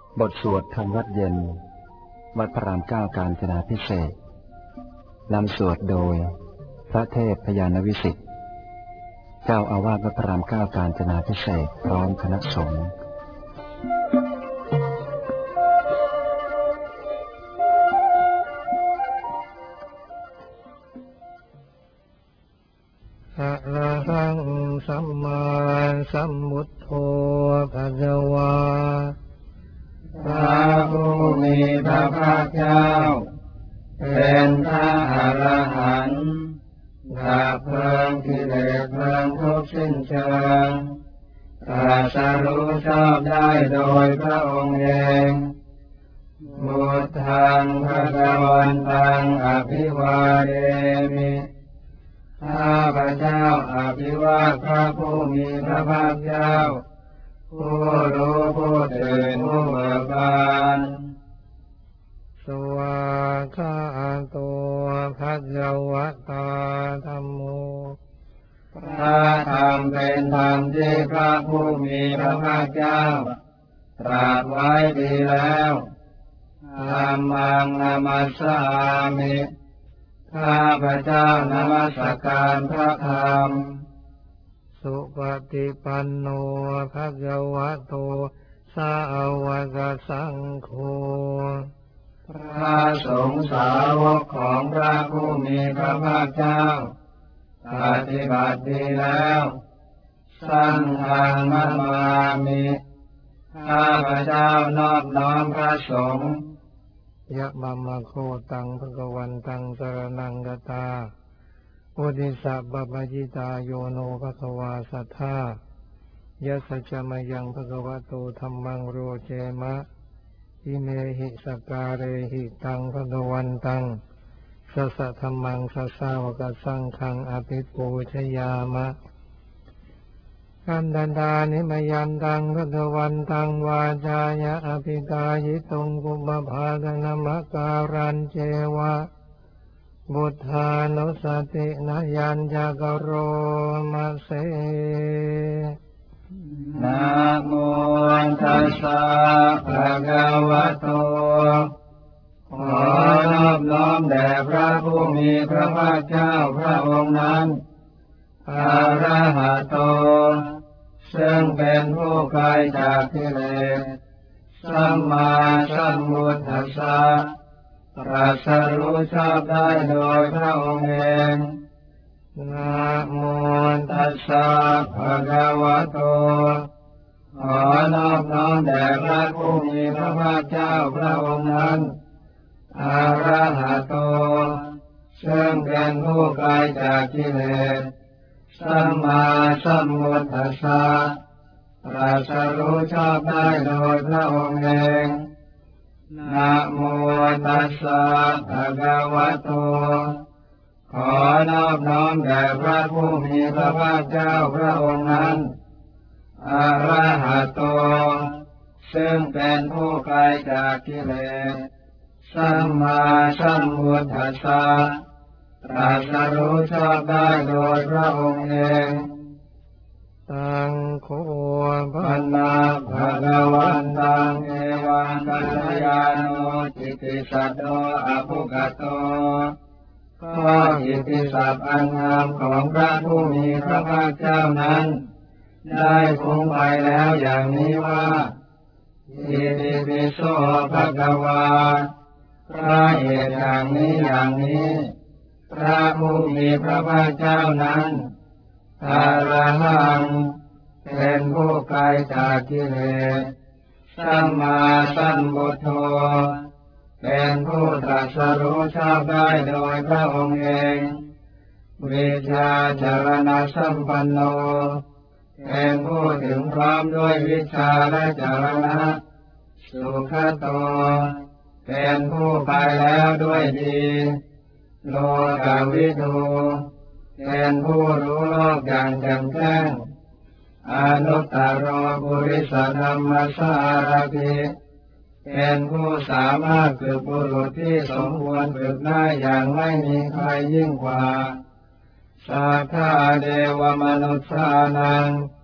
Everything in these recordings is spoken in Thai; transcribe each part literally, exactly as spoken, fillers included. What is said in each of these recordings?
บทสวดธรรมวัดเย็นวัดพระรามเก้ากาญจนาภิเษกนำสวดโดยพระเทพพยานวิสิทธิ์เจ้าอาวาสวัดพระรามเก้ากาญจนาภิเษกพร้อมคณะสงฆ์อะระหังสัมมาสัมพุทโธภะคะวาพระผู้มีพระภาคเจ้าเป็นพระอรหันต์ดับเพลิงกิเลสเพลิงทุกข์สิ้นเชิงตรัสรู้ชอบได้โดยพระองค์เองพุทธังภคะวันตังอภิวาเทมิข้าพเจ้าอภิวาทพระผู้มีพระภาคเจ้าผู้รู้ผู้ตื่นผู้เบิกบานสวากขาโตภะคะวะตาธัมโมพระธรรมเป็นธรรมที่พระผู้มีพระภาคเจ้าตรัสไว้ดีแล้วธัมมังนามัสสามิข้าพเจ้านมัสการพระธรรมสุปฏิปันโนภะคะวะโตสาวกสังโฆพระสงฆ์สาวกของพระผู้มีพระภาคเจ้าปฏิบัติดีแล้วสังฆังนามามิข้าพเจ้านอบน้อมพระสงฆ์ยะมัมมะโคตังภะคะวันตังสรณังกัตตาอุทิสัพพะจิตาโยโนภะคะวาสัทธายะสัจจมยังภะคะวะโตธัมมังโรเจมะอิเมหิสการเรหิตังภะคะวันตังสัสสะธัมมังสัสสาวกสังฆังอภิปูชยามะคันธันตานิมยันตังภะคะวันตังวาจายะอภิกายิตงกุมภาคณมการันเจวะบุทธานุสตินายัญญกโรมะเสนะโมตัสสะภะคะวะโตขอนอบน้อมแด่พระผู้มีพระภาคเจ้าพระองค์นั้นอะระหะโตซึ่งเป็นผู้ไกลจากกิเลสสัมมาสัมพุทธัสสะตรัสรู้ชอบได้โดยพระองค์เองนะโมตัสสะภะคะวะโตขอนอบน้อมแด่พระผู้มีพระภาคเจ้าพระองค์นั้นอะระหะโตซึ่งเป็นผู้ไกลจากกิเลสสัมมาสัมพุทธัสสะตรัสรู้ชอบได้โดยพระองค์เองนะโมตัสสะภะคะวะโตขอนอบน้อมแด่พระผู้มีพระภาคเจ้าพระองค์นั้นอะระหะโตซึ่งเป็นผู้ไกลจากกิเลสสัมมาสัมพุทธัสสะตรัสรู้ชอบได้โดยพระองค์เองสังโฆปันนาภะคะวันตังเอวังกัลยาโนจิตติสัตโตอภุคโตข้อกิตติศัพท์อันงามของพระผู้มีพระภาคเจ้านั้นได้คงไปแล้วอย่างนี้ว่าอิติปิโสภะคะวาพระเหตุอย่างนี้อย่างนี้พระผู้มีพระภาคเจ้านั้นอรหังเป็นผู้ไกลจากกิเลสสัมมาสัมพุทโธเป็นผู้ตรัสรู้ชอบได้โดยพระองค์เองวิชชาจารณสัมปันโนเป็นผู้ถึงพร้อมด้วยวิชาและจารณะสุขโตเป็นผู้ไปแล้วด้วยดีโลกวิทูเป็นผู้รู้โลกอย่างแจ่มแจ้งอนุตตรปุริสธรรมสารถิเป็นผู้สามารถฝึกบุรุษที่สมควรฝึกได้อย่างไม่มีใครยิ่งกว่าสัทธาเทวมนุษย์สานัง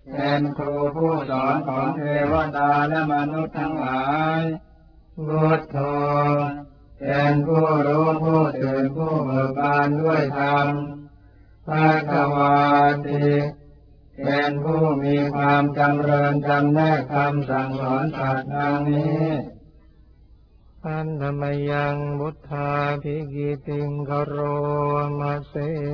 เป็นครูผู้สอนของเทวดาและมนุษย์ทั้งหลายพุทโธเป็นผู้รู้ผู้ตื่นผู้เบิกบานด้วยธรรมภควาติเป็นผู้มีความจำเริญจำแนกคำสั่งสอนสัตว์ดังนี้อันธรรมยังบุทธาภิกิติงคโรมาเส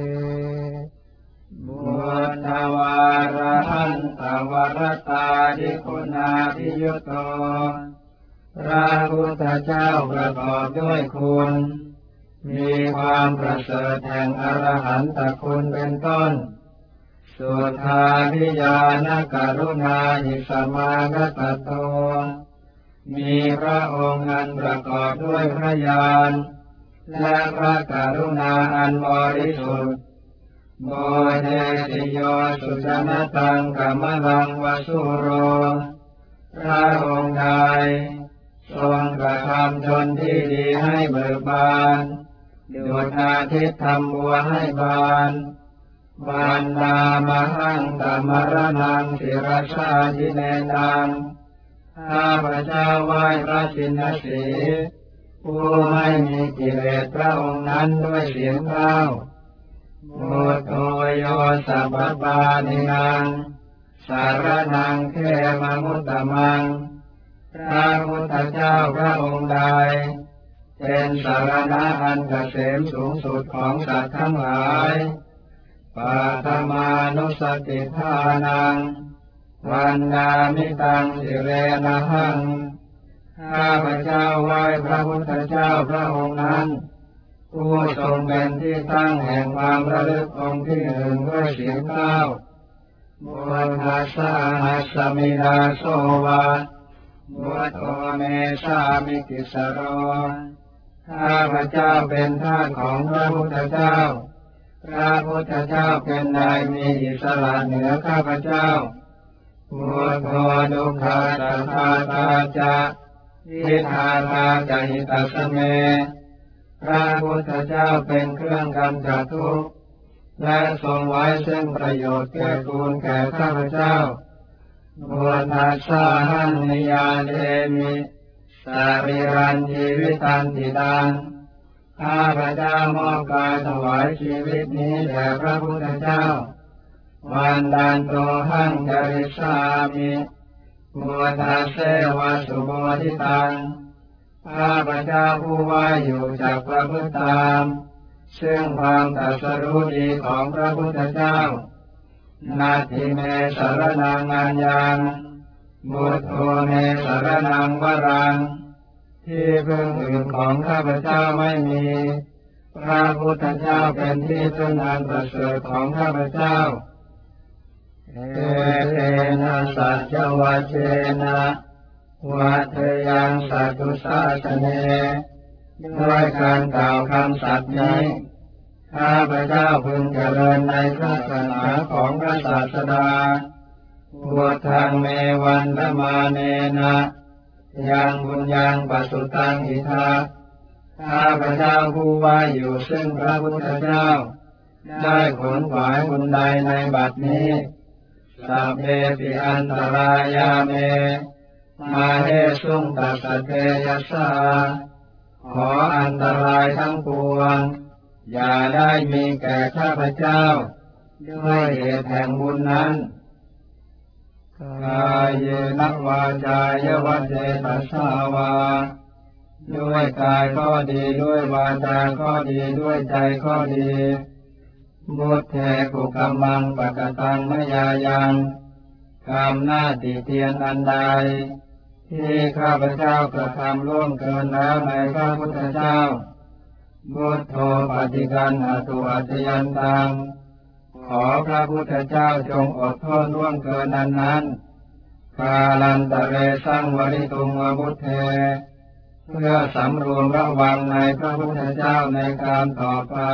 บุทธวาระหันตวรตาดิคุณาภิยุตโตพระพุทธเจ้าประกอบด้วยคุณมีความประเสริฐแห่งอรหันตคุณเป็นต้นสุทธาภิญาณกรุณาหิสมากตโตมีพระองค์อันประกอบด้วยพระญาณและพระกรุณาอันบริสุทธิ์โมเดติโยสุจนตังกัมมังวสุโรพระองค์ใดทรงกระทำชนที่ดีให้เบิกบานดุจอาทิตย์ทำบัวให้บานบานดามหังตมรณังศิรชาทิเนนังข้าพระเจ้าไหว้พระชินสีห์ผู้ไม่มีกิเลสพระองค์นั้นด้วยเสียงกล้าวมุตโตโยสัพพปานินังสารนังเขมมุตตมังพระพุทธเจ้าพระองค์ใดเป็นสารณะอันเกษมสูงสุดของสัตว์ทั้งหลายปัทมานุสติทานังวันนามิตังสิเรนะหังข้าพระเจ้าไหว้พระพุทธเจ้าพระองค์นั้นผู้ทรงเป็นที่ตั้งแห่งความระลึกองค์ที่หนึ่งด้วยเสียงกล้าวบุทธัสสะหัสสมิดาโสวะบุตโตเมสามิกิสโรข้าพระเจ้าเป็นทาสของพระพุทธเจ้าพระพุทธเจ้าเป็นนายมีอิสระเหนือข้าพเจ้าพุทโธดุขาสัทธาตาจะทิฏฐาตาจหิตัสเมพระพุทธเจ้าเป็นเครื่องกำจัดทุกข์และทรงไว้ซึ่งประโยชน์แก่กูลแก่ข้าพเจ้าพุทธัสสะหันนิยาเดมิสาริรันชีวิตันติดังข้าพระเจ้ามอบกายถวายชีวิตนี้แด่พระพุทธเจ้าวันดันโตหังจริสามิมุทาเสวะสุโมทิตังข้าพระเจ้าผู้ว่าอยู่จากพระพุทธธรรมซึ่งความตรัสรู้ดีของพระพุทธเจ้านาทิเมสรนังอัญญังบุตโธเมสรนังวรังที่พึ่งอื่นของข้าพเจ้าไม่มีพระพุทธเจ้าเป็นที่พึ่งอันประเสริฐของข้าพเจ้าเอเตนะสัจวัชเชนะวัฏยังสัตุสาสเนด้วยการกล่าวคำสัตย์นี้ข้าพเจ้าพึงเจริญในพระศาสนาของพระศาสดาพุทธังเมวันธมาเนนะยังบุญยังปัสสุตังอิทาข้าพเจ้าผู้ว่าอยู่ซึ่งพระพุทธเจ้าได้ขนขวายบุญใดในบัดนี้สัพเพปิอันตรายาเมมาเฮสุงตัสสะเทยัสสาขออันตรายทั้งปวงอย่าได้มีแก่ข้าพเจ้าด้วยเหตุแห่งบุญนั้นกายเยนะวาจายวะเจตัสสาวาด้วยกายก็ดีด้วยวาจาก็ดีด้วยใจก็ดีบุตเทกุกมังปะกตังมยายังกรรมหน้าติเตียนอันใดที่ข้าพเจ้ากระทำล่วงเกินแล้วในพระพุทธเจ้าบุตโธปฏิกันหตุอัจยันตังขอพระพุทธเจ้าจงอดโทษล่วงเกินนั้นนั้นกาลันตะเรสังวริตุงวบุตเทเพื่อสำรวมระวังในพระพุทธเจ้าในการต่อไป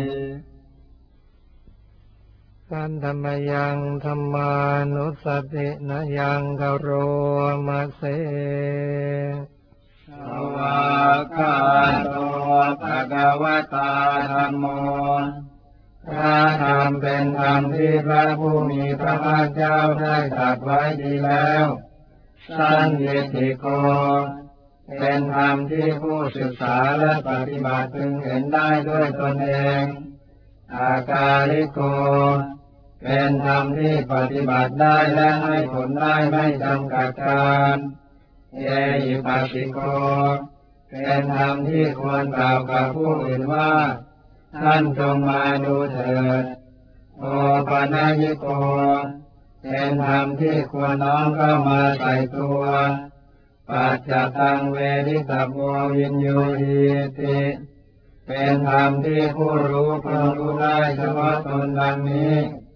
กันธรรมยังธรรมานุสตินะยังกโรมาเสสวากาโตภะคะวะตาธัมโมพระธรรมเป็นธรรมที่พระผู้มีพระภาคเจ้าได้ตยิธิโกเป็นธรรมที่ผู้ศึกษาและปฏิบัติพึงเห็นได้ด้วยตนเองอากาลิโกเป็นธรรมที่ปฏิบัติได้และให้ผลได้ไม่จำกัดการเยหิปัสสิโกเป็นธรรมที่ควรกล่าวกับผู้อื่นว่าท่านจงมาดูเถิดโอปนัญญิโกเป็นธรรมที่ควรน้อมเข้ามาใส่ตัวปัจจตังเวริตโววินยูหิติเป็นธรรมที่ผู้รู้พึงรู้ได้เฉพาะตนดังนี้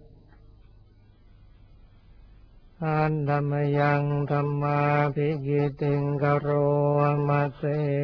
อันธรรมยังธรรมาภิกิติงกโรมัสเส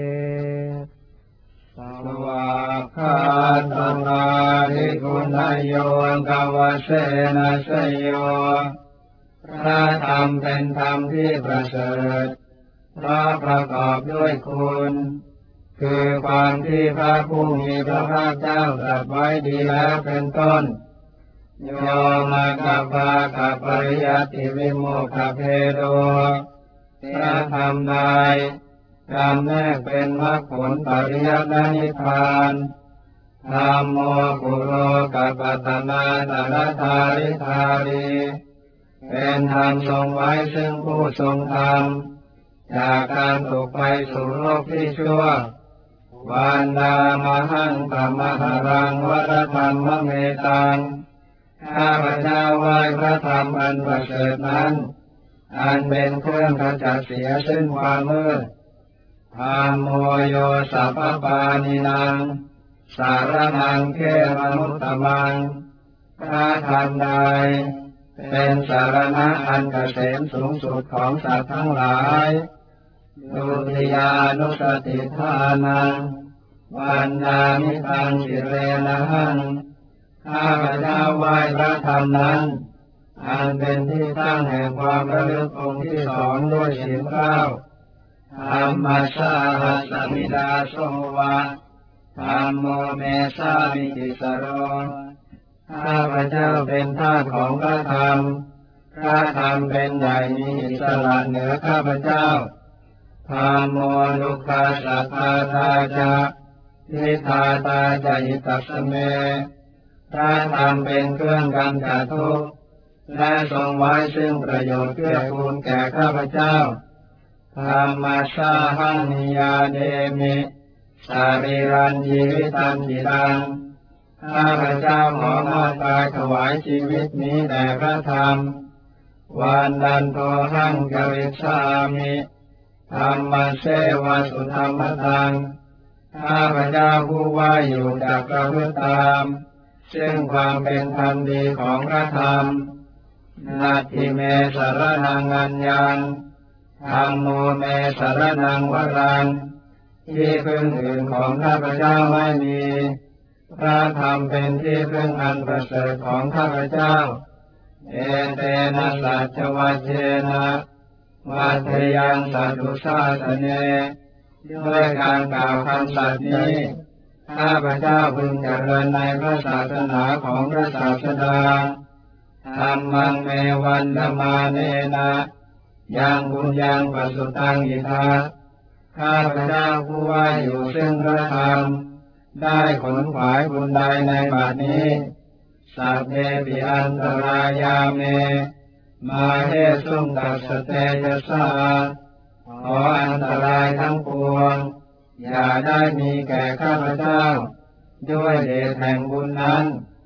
สวากขาตังอาทิกุณโยกวเสนะสยโยพระธรรมเป็นธรรมที่ประเสริฐเพราะประกอบด้วยคุณคือความที่พระผู้มีพระภาคเจ้าตรัสไว้ดีแล้วเป็นต้นโยมากัปปะกัปปริยัติวิโมกขเพโดพระธรรมใดจำแนกเป็นมรรคผลปริยัติและนิพพานธัมโมกุโรกัปปตนาตระธาริธารีเป็นธรรมทรงไว้ซึ่งผู้ทรงธรรมจากการตกไปสู่โลกที่ชั่ววันดามหังธรรมหรังวรธรรมเมตังข้าพเจ้าไหว้พระธรรมอันประเสริฐนั้นอันเป็นเครื่องขจัดเสียซึ่งความมืดธัมโมโยสัพพปานินังสารนังเขมมุตตมังพระธรรมใดเป็นสารณะอันเกษมสูงสุดของสัตว์ทั้งหลายดุติยานุสติทานังวันดามิตังสิเรนะหังข้าพเจ้าไหว้พระธรรมนั้นอันเป็นที่ตั้งแห่งความระลึกองค์ที่สองด้วยเสียงกล้าวธัมมัสสะหัสสมิดาโสวะธัมโมเมสามิติสโรข้าพเจ้าเป็นทาสของพระธรรมพระธรรมเป็นใหญ่มีอิสระเหนือข้าพเจ้าธัมโมลุกาสัทธาตาจะทิฏฐาตาจะหิตัสสเมพระธรรมเป็นเครื่องกำจัดทุกข์และทรงไว้ซึ่งประโยชน์เกื้อกูลแก่ข้าพเจ้าธัมมัสสะหังนิยาเดมิสารีรันยีวิตันจิตังข้าพเจ้าขอมอบกายถวายชีวิตนี้แด่พระธรรมวันดันโตหังกวิชามิธัมมัสเสวะสุธรรมตังข้าพเจ้าผู้ว่าอยู่จากประพฤติตามซึ่งความเป็นธรรมดีของพระธรรมนาทิเมสรนังอัญญังธัมโมเมสรนังวรังที่พึ่งอื่นของข้าพเจ้าไม่มีพระธรรมเป็นที่พึ่งอันประเสริฐของข้าพเจ้าเอเตนะสัจวัจเจนะวัฏยังสัตตุสาสเนด้วยการกล่าวคำสัตย์นี้ข้าพเจ้าพึงเจริญในพระศาสนาของพระศาสดาธัมมังเมวันธมาเนนะยังบุญยังปัสสุตังอิทาข้าพเจ้าผู้ว่าอยู่ซึ่งพระธรรมได้ขนขวายบุญใดในบัดนี้สัพเพปิอันตรายาเมมาเทสุงตัสสเตยสาขออันตรายทั้งปวงอย่าได้มีแก่ข้าพเจ้าด้วยเดชแห่งบุญนั้น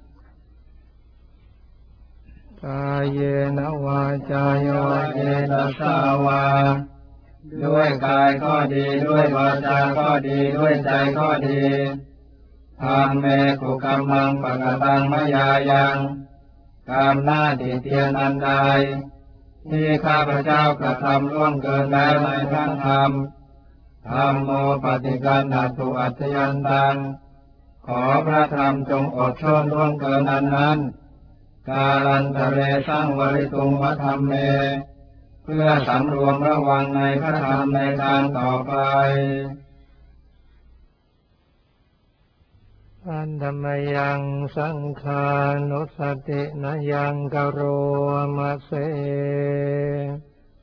กายเยนะวาจายโยเยตัสสาวาด้วยกายก็ดีด้วยวาจาก็ดีด้วยใจก็ดีธัมเมกุกัมมังปะกตังมยายังกรรมหน้าติเตียนอันใดที่ข้าพเจ้ากระทำล่วงเกินแล้วในพระธรรมธัมโมปฏิกันหัตถุอัจฉยันตังขอพระธรรมจงอดทนล่วงเกินอันนั้นกาลันทะเรสร้างวริตุงวธรรมเมเพื่อสำรวมระวังในพระธรรมในทางต่อไปอันธรรมยังสังฆานุสตินยังกโรมัสเสส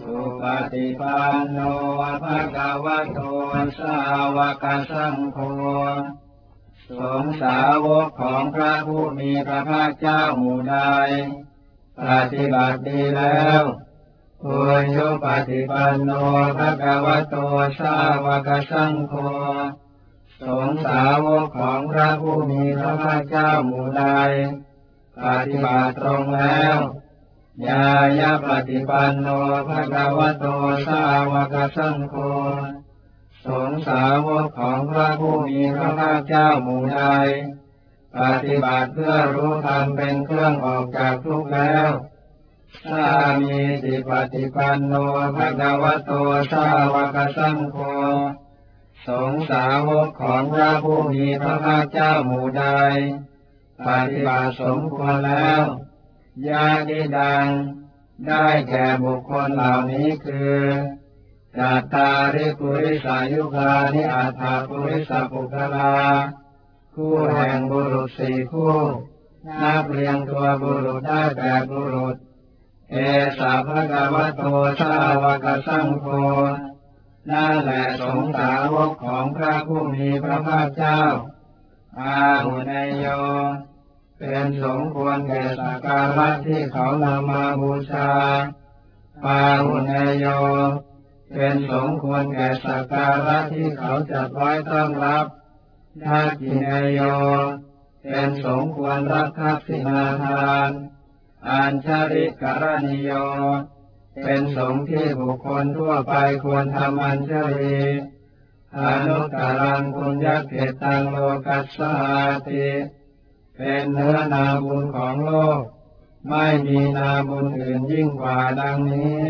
สุปฏิปันโนภะคะวะโตสาวกสังโฆสงฆ์สาวกของพระผู้มีพระภาคเจ้าหมู่ใดปฏิบัติดีแล้วปุญญปฏิปันโนภะคะวะโตสาวกสังโฆสงฆ์สาวกของพระผู้มีพระภาคเจ้าหมู่ใดปฏิบัติตรงแล้วญายะปฏิปันโนภะคะวะโตสาวกสังโฆสงฆ์สาวกของพระผู้มีพระภาคเจ้าหมู่ใดปฏิบัติเพื่อรู้ธรรมเป็นเครื่องออกจากทุกข์แล้วสามีจิปฏิปันโนภะคะวะโตสาวกสังโฆสงฆ์สาวกของพระผู้มีพระภาคเจ้าหมู่ใดปฏิบัติสมควรแล้วญาติดังได้แก่บุคคลเหล่านี้คือจัตตาริปุริสายุคานิอัฏฐปุริสปุคลาคู่แห่งบุรุษสี่คู่นับเรียงตัวบุรุษได้แปดบุรุษเอสาภะคะวะโตสาวกสังโฆนั่นแหละสงฆ์สาวกของพระผู้มีพระภาคเจ้าอาหุเนยโยเป็นสมควรแก่สักการะที่เขานำมาบูชาปาหุเนยโยเป็นสมควรแก่สักการะที่เขาจัดไว้ต้อนรับทักขิเนยโยเป็นสมควรรับทักษิณาทานอัญชริกรณิโยเป็นสงฆ์ที่บุคคลทั่วไปควรทำอัญชลีอนุตตรังปุญญเขตังโลกัสสาติเป็นเนื้อนาบุญของโลกไม่มีนาบุญอื่นยิ่งกว่าดังนี้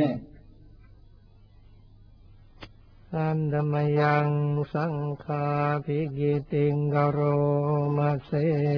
สันธมยังสังฆาภิกิติงกโรมาเส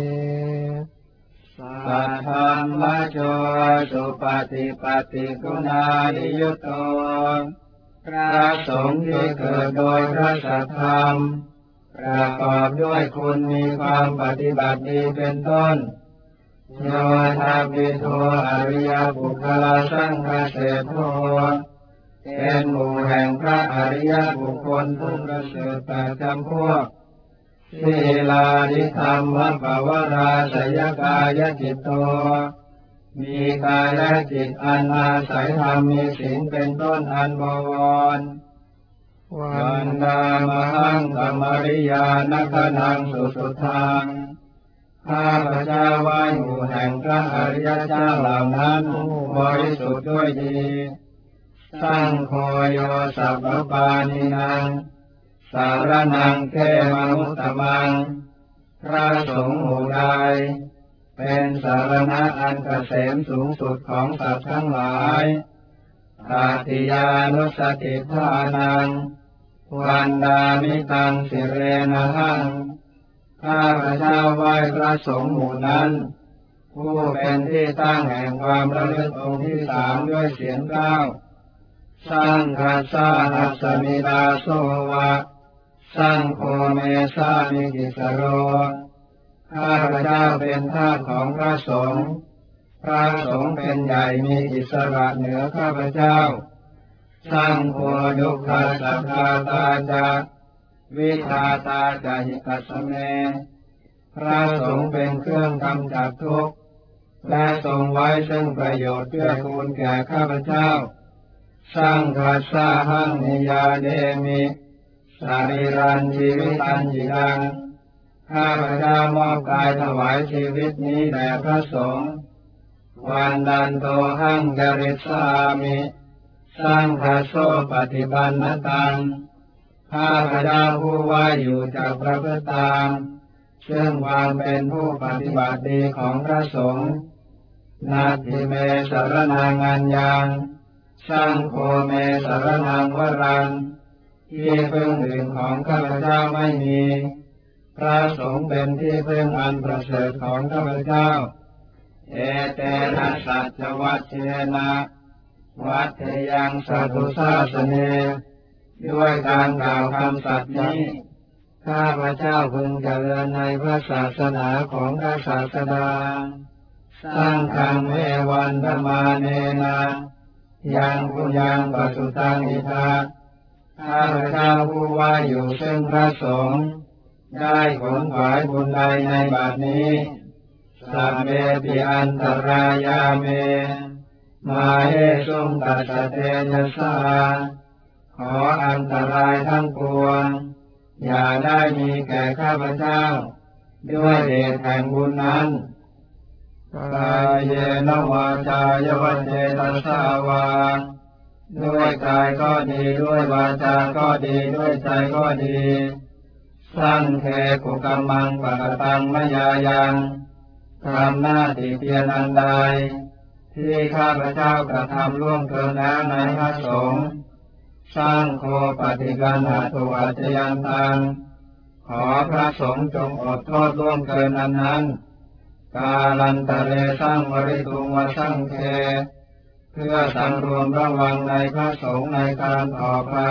สัทธัมมะโจสุปฏิปฏิกุณานิยุตโตพระสงฆ์ที่เกิดโดยพระสัทธรรมประกอบด้วยคุณมีความปฏิบัติดีเป็นต้นโยธาปิโทอริยบุคลาสังฆเสโทเป็นหมู่แห่งพระอริยบุคคลผู้ประเสริฐแปดจำพวกศีลานิธรรมภาวราสยกายจิตโตมีกายและจิตอันอาศัยธรรมมีศีลเป็นต้นอันบวรวันดามหังธรรมริยานัคนังสุสุทังข้าพเจ้าไหว้หมู่แห่งพระอริยเจ้าเหล่านั้นบริสุทธิ์ด้วยดีสังโฆโยสัพพปานินังสารนังเทมมุตตมังพระสงฆ์หมู่ใดเป็นสารณะอันเกษมสูงสุดของสัตว์ทั้งหลายตติยานุสติทานังวันดามิตังสิเรนะหังข้าพเจ้าไหว้พระสงฆ์หมู่นั้นผู้เป็นที่ตั้งแห่งความระลึกองค์ที่สามด้วยเสียงเก้าสังฆัสสะหัสมิดาโสวะสังโฆเมสามิกิสโรข้าพเจ้าเป็นทาสของพระสงฆ์พระสงฆ์เป็นใหญ่มีอิสระเหนือข้าพเจ้าสังโฆดุขสัพพาตาจาวิทาตาจาหิกัสเมพระสงฆ์เป็นเครื่องกำจัดทุกข์และทรงไว้ซึ่งประโยชน์เพื่อคูณแก่ข้าพเจ้าสังฆัสสะหังนิยาเดมิสาริรันชีวิตันจิรังข้าพเจ้ามอบกายถวายชีวิตนี้แด่พระสงฆ์วันดันโตหังจริสามิสังฆโสปฏิบันนตังข้าพเจ้าผู้ว่าอยู่จากพระพุทธตามซึ่งความเป็นผู้ปฏิบัติดีของพระสงฆ์นาทิเมสรนังอัญญังสังโฆเมสรนังวรังที่พึ่งอื่นของข้าพเจ้าไม่มีพระสงฆ์เป็นที่พึ่งอันประเสริฐของข้าพเจ้าเอเตนะสัจวัชเชนะวัฏยังสัตตุสาสเนด้วยการกล่าวคำสัตย์นี้ข้าพเจ้าพึงเจริญในพระศาสนาของพระศาสดาสังฆังเมวันธมาเนนะยังผู้ยังปัจจุตังอิทัสข้าพเจ้าผู้ว่าอยู่ซึ่งพระสงฆ์ได้ขนขวายบุญใดในบัดนี้สัพเพปิอันตรายาเมมาเอสุงตัสสะเตนะสาขออันตรายทั้งปวงอย่าได้มีแก่ข้าพเจ้าด้วยเดชแห่งบุญนั้นกายเยนวาจายวัจเจตสาวาด้วยกายก็ดีด้วยวาจาก็ดีด้วยใจก็ดีสังเคกุกัมมังปะกตังมยายังทำหน้าที่เพียรอันใดที่ข้าพเจ้ากระทำล่วงเกินแล้วในพระสงฆ์สร้างโคปฏิกันหาตุอัจยันตังขอพระสงฆ์จงอดโทษล่วงเกินอันนั้นกาลันตะเรสร้างวริตุงวสังเคเพื่อสำรวมระวังในพระสงฆ์ในการต่อไป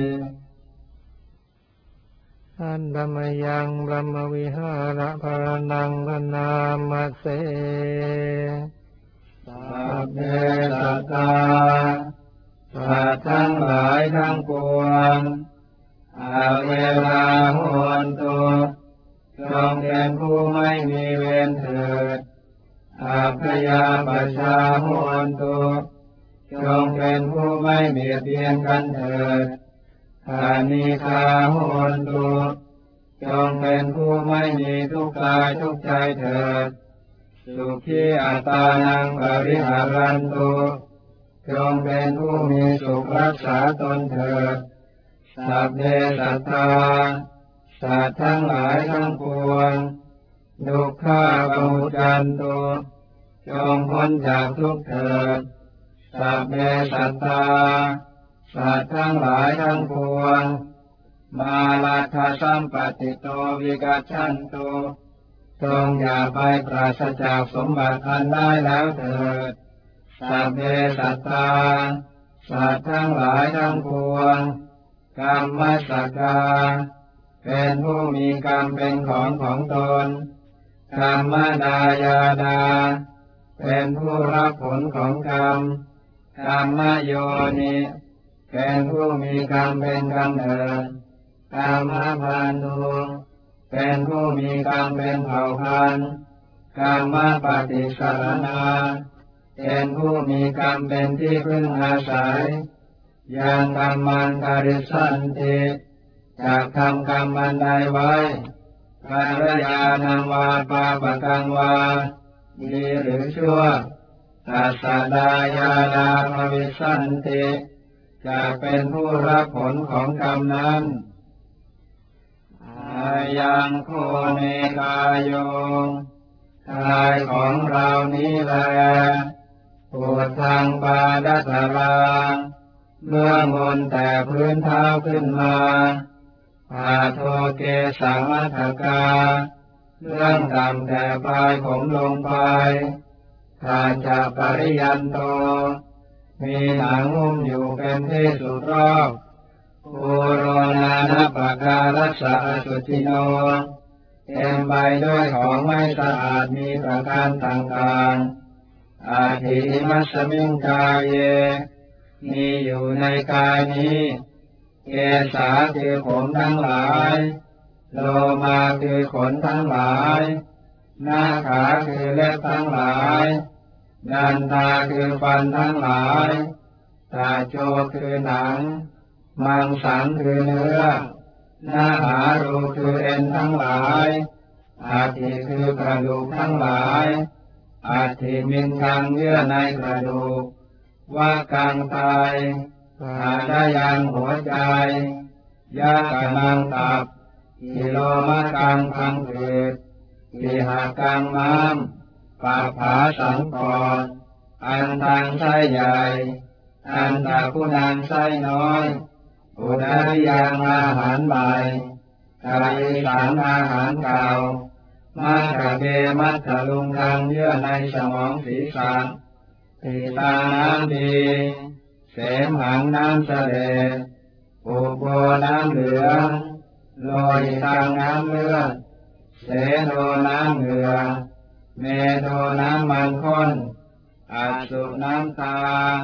อันธรรมยังบรมวิหารภรนังพนามาเสสัพเพสัตตาสัตว์ทั้งหลายทั้งปวงอาเวลาโหนตุจงเป็นผู้ไม่มีเวรเถิดอัพยาปัชชาโหนตุจงเป็นผู้ไม่เบียดเบียนกันเถิดอานิคาโหนตุจงเป็นผู้ไม่มีทุกข์กายทุกข์ใจเถิดสุขีอัตตานังปริหารันตุจงเป็นผู้มีสุขรักษาตนเถิดสัพเพสัตตาสัตว์ทั้งหลายทั้งปวงทุกขาปมุจจันตุจงพ้นจากทุกข์เถิดสัพเพสัตตาสัตว์ทั้งหลายทั้งปวงมาลาทาสัมปติโตวิกัจฉันตุจงอย่าไปปราศจากสมบัติอันได้แล้วเถิดสัพเพสัตตาสัตว์ทั้งหลายทั้งปวงกรรมสักกาเป็นผู้มีกรรมเป็นของของตนกรรมดายาดาเป็นผู้รับผลของกรรมกรรมโยนิเป็นผู้มีกรรมเป็นกำเนิดกรรมพันธุเป็นผู้มีกรรมเป็นเผ่าพันธุ์กรรมปฏิสารนาเป็นผู้มีกรรมเป็นที่พึ่งอาศัยยังกรรมันการิสันติจากทำกรรมอันใดไว้ภรยานังวาปาปะกังวาดีหรือชั่วตัสสะดายาดาภวิสันติจะเป็นผู้รับผลของกรรมนั้นอายังโคเนกายโยกายของเรานี้แลปวดทางบาดัตลาเมื่อมนแต่พื้นเท้าขึ้นมาพาโทเกสังมัทกาเรื่องต่ำแต่ปลายผมลงไปทานจะปริยันโตมีหนังหุ้มอยู่เป็นที่สุดรอบปุโรนานาปะการัสสะอสุจิโนเต็มไปด้วยของไม่สะอาดมีประการต่างๆอาทิมัสมิงกายเยมีอยู่ในกายนี้เกสาคือผมทั้งหลายโลมาคือขนทั้งหลายหน้าขาคือเล็บทั้งหลายดันตาคือฟันทั้งหลายตาโจคือหนังมังสังคือเนื้อหน้าหารูคือเอ็นทั้งหลายอาทิคือกระดูกทั้งหลายอาทิมินคังเยื่อในกระดูกว่ากังไตหาดายังหัวใจยากะนังตับกิโลมะกังพังผืดกิหากังม้ามปาผาสังกรอันตังไส้ใหญ่อันตะกุนังไส้น้อยอุดาริยังอาหารใหม่กายสังอาหารเก่ามัคคะเบมัทธลุงทางเยื่อในสมองศีรษะติตาน้ำดีเสมหังน้ำเสลดปุโบน้ำเหลืองโลหิตังน้ำเลือดเสโดน้ำเหงื่อเมโดน้ำมันข้นอัสสุน้ำตาโ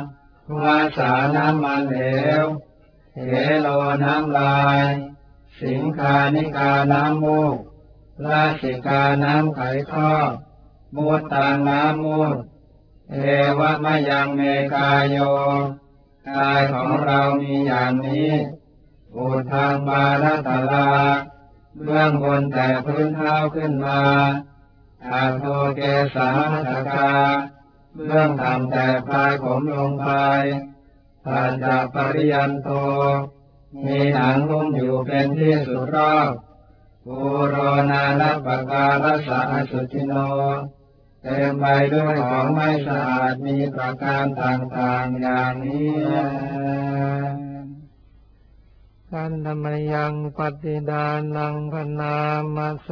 วาสาน้ำมันเหลวเทโลน้ำลายสิงคานิกาน้ำมูกลาสิกาน้ำไขข้อมูตตังน้ำมูดเอวะมะยังเมกายโยกายของเรามีอย่างนี้อุทางบาลตลาเบื้องบนแต่พื้นเท้าขึ้นมาอาโทเกสามัสกาเบื้องต่ำแต่ปลายผมลงไปปัญจปริยันโตมีหนังหุ้มอยู่เป็นที่สุดรอบปุโรนานัปการัสสะอสุจิโนเต็มไปด้วยของไม่สะอาดมีประการต่างๆอย่างนี้กันธรรมยังปฏิดานังพนามาเส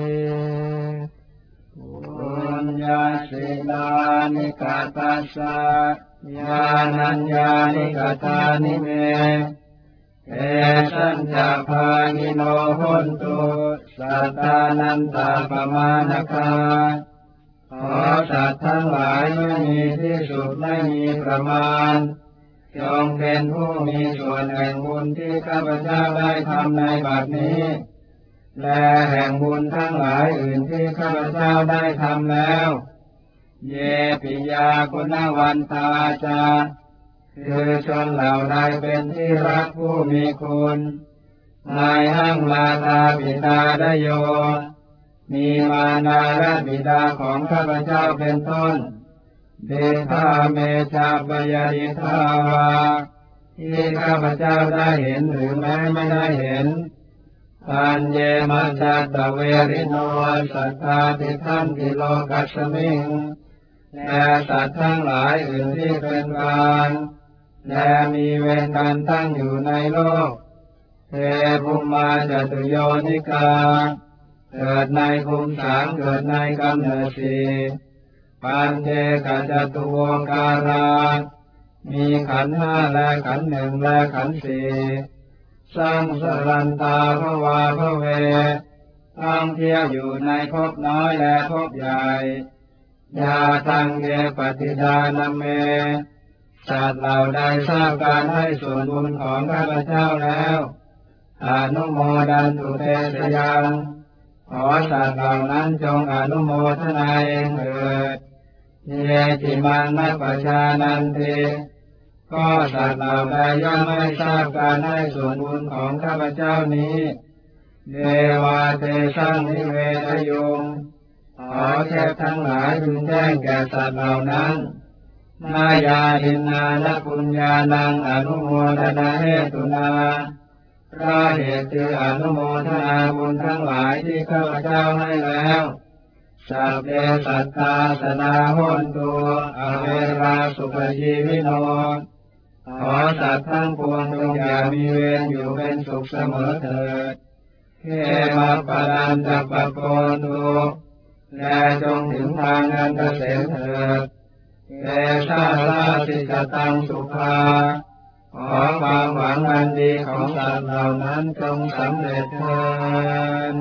ปุญญาสิลานิกาตัสสะญาณัญญานิกตานิเมเอสัญจพานิโนหนตุสัตตานันตาปมาณคาขอสัตว์ทั้งหลายไม่มีที่สุดไม่มีประมาณจงเป็นผู้มีส่วนแห่งบุญที่ข้าพเจ้าได้ทำในบัดนี้และแห่งบุญทั้งหลายอื่นที่ข้าพเจ้าได้ทำแล้วเยปิยาคุณวันตาจาคือชนเหล่าใดเป็นที่รักผู้มีคุณนายห้างมาตาบิดาดโยมีมานาและบิดาของข้าพเจ้าเป็นต้นเดชาเมชาปยายิทาวาที่ข้าพเจ้าได้เห็นหรือแม้ไม่ได้เห็นปัญเยมัจจตเวริโนสัตตาติทันติโลกัสสมิงและสัตว์ทั้งหลายอื่นที่เป็นกลางและมีเวรกันตั้งอยู่ในโลกเทภุมมาจตุโยนิกาเกิดในภูมิสามเกิดในกำเนิดสี่ปัญเจกจตุวงการามีขันธ์ห้าและขันธ์หนึ่งและขันธ์สี่สร้างสรันตาภวาภเวท่องเที่ยวอยู่ในภพน้อยและภพใหญ่ยาทังเยปฏิดานเมสัตว์เหล่าใดทราบการให้ส่วนบุญของข้าพเจ้าแล้วอนุโมดันตุเตชะยังขอสัตว์เหล่านั้นจงอนุโมทนาเองเถิดเยจิมันนัปชานันติก็สัตว์เหล่าใดย่อมไม่ทราบการให้ส่วนบุญของข้าพเจ้านี้เดวาเตสังนิเวทยุงขอเทพทั้งหลายพึงแจ้งแก่สัตว์เหล่านั้นมายาดินาและปุญญานังอนุโมทนาเหตุนาพระเหตุคืออนุโมทนาบุญทั้งหลายที่ข้าพเจ้าให้แล้วสัพเพสัตตาสนาโหนตุอเวราสุขชีวิโนขอสัตว์ทั้งปวงจงอย่ามีเวรอยู่เป็นสุขเสมอเถิดเขมาปรันจะปะโกนตุและจงถึงทางอันเกษมเถิดเตชะสาสิกตังสุภาขอความหวังอันดีของสัตว์เหล่านั้นจงสำเร็จเถิด